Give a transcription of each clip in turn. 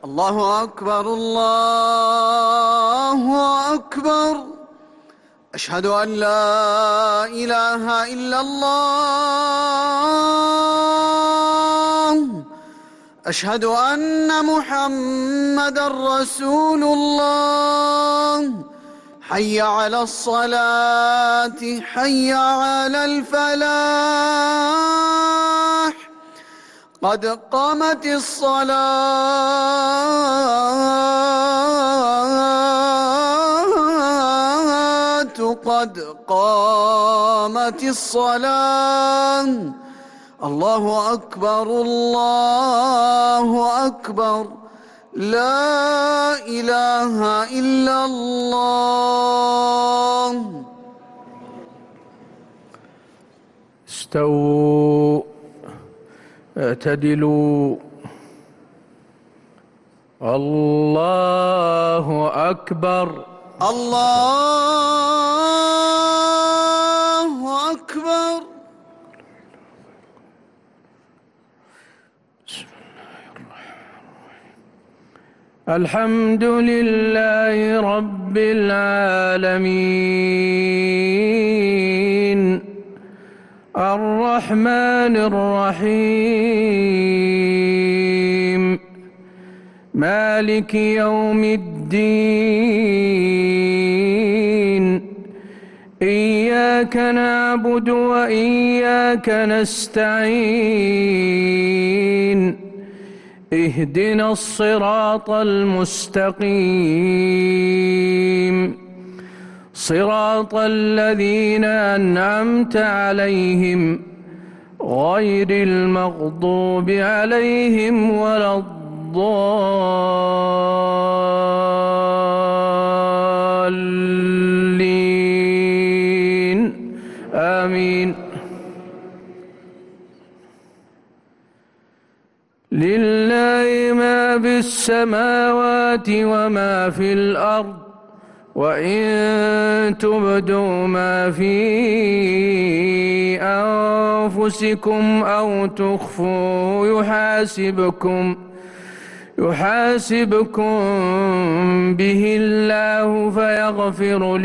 الله أكبر الله أكبر. أشهد أن لا إله إلا الله. أشهد أن محمدًا رسول الله. حي على الصلاة حي على الفلاح. قد قامت الصلاة قد قامت الصلاة. الله أكبر الله أكبر. لا إله إلا الله. استووا اعتدلوا. الله أكبر الله أكبر. بسم الله الرحمن الرحيم. الحمد لله رب العالمين الرحمن الرحيم مالك يوم الدين. إياك نعبد وإياك نستعين. اهدنا الصراط المستقيم صراط الذين أنعمت عليهم غير المغضوب عليهم ولا الضالين آمين. لله ما في السماوات وما في الأرض وإن تبدوا ما في أنفسكم أو تخفوا يحاسبكم به الله فيغفر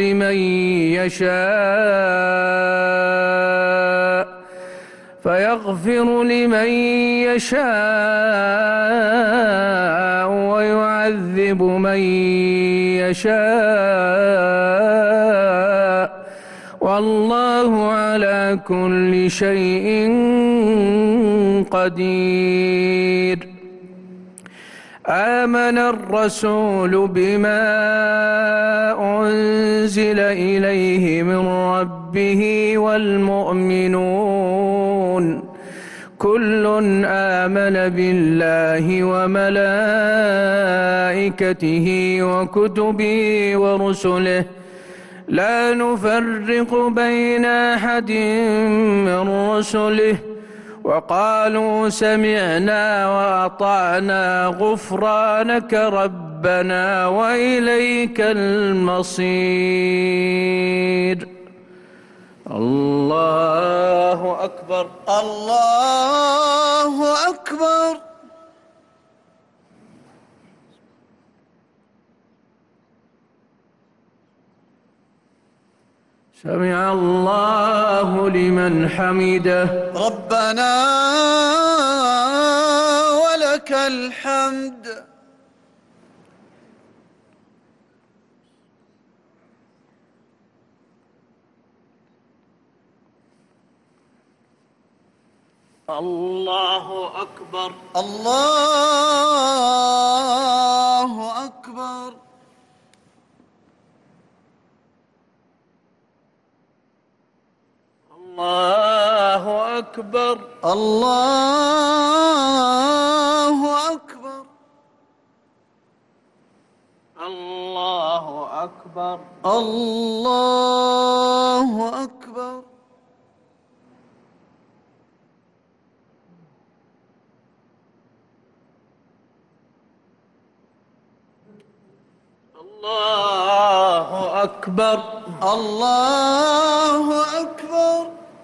لمن يشاء ويعذب من يشاء والله على كل شيء قدير. آمن الرسول بما أنزل إليه من ربه والمؤمنون كل آمن بالله وملائكته وكتبه ورسله لا نفرق بين أحد من رسله وقالوا سمعنا وأطعنا غفرانك ربنا وإليك المصير. الله أكبر الله أكبر. سمع الله لمن حمده ربنا ولك الحمد. الله أكبر الله أكبر. الله أكبر الله أكبر. الله أكبر الله أكبر. الله أكبر الله أكبر.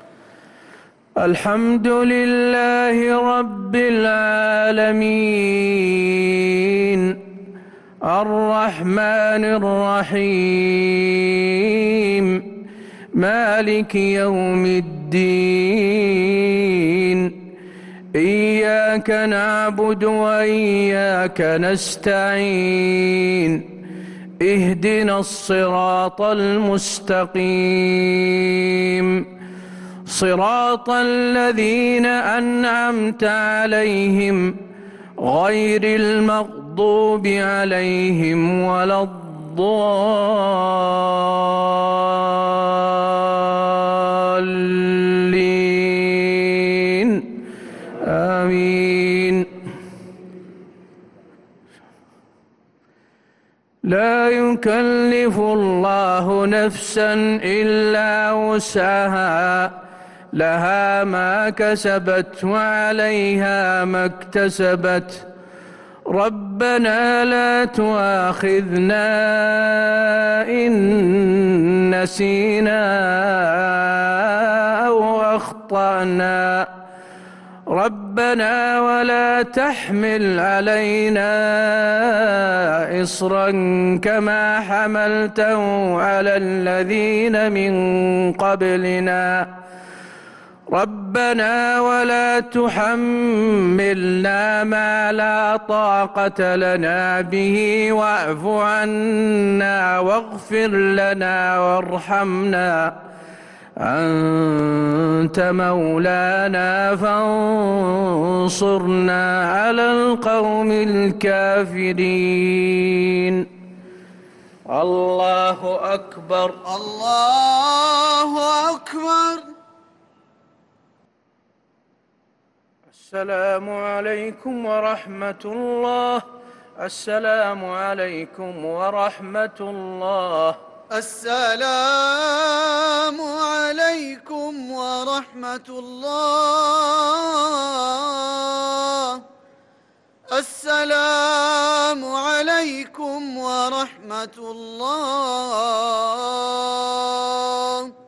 الحمد لله رب العالمين الرحمن الرحيم مالك يوم الدين إياك نعبد وإياك نستعين اهدنا الصراط المستقيم صراط الذين أنعمت عليهم غير المغضوب عليهم ولا الضالين آمين. لا يكلف الله نفسا إلا وسعها لها ما كسبت وعليها ما اكتسبت ربنا لا تؤاخذنا إن نسينا أو أخطأنا ربنا ولا تحمل علينا إصرا كما حملته على الذين من قبلنا ربنا ولا تحملنا ما لا طاقة لنا به واعف عنا واغفر لنا وارحمنا أنت مولانا فانصرنا على القوم الكافرين. الله أكبر. الله أكبر. السلام عليكم ورحمة الله. السلام عليكم ورحمة الله. السلام عليكم ورحمة الله. السلام عليكم ورحمة الله.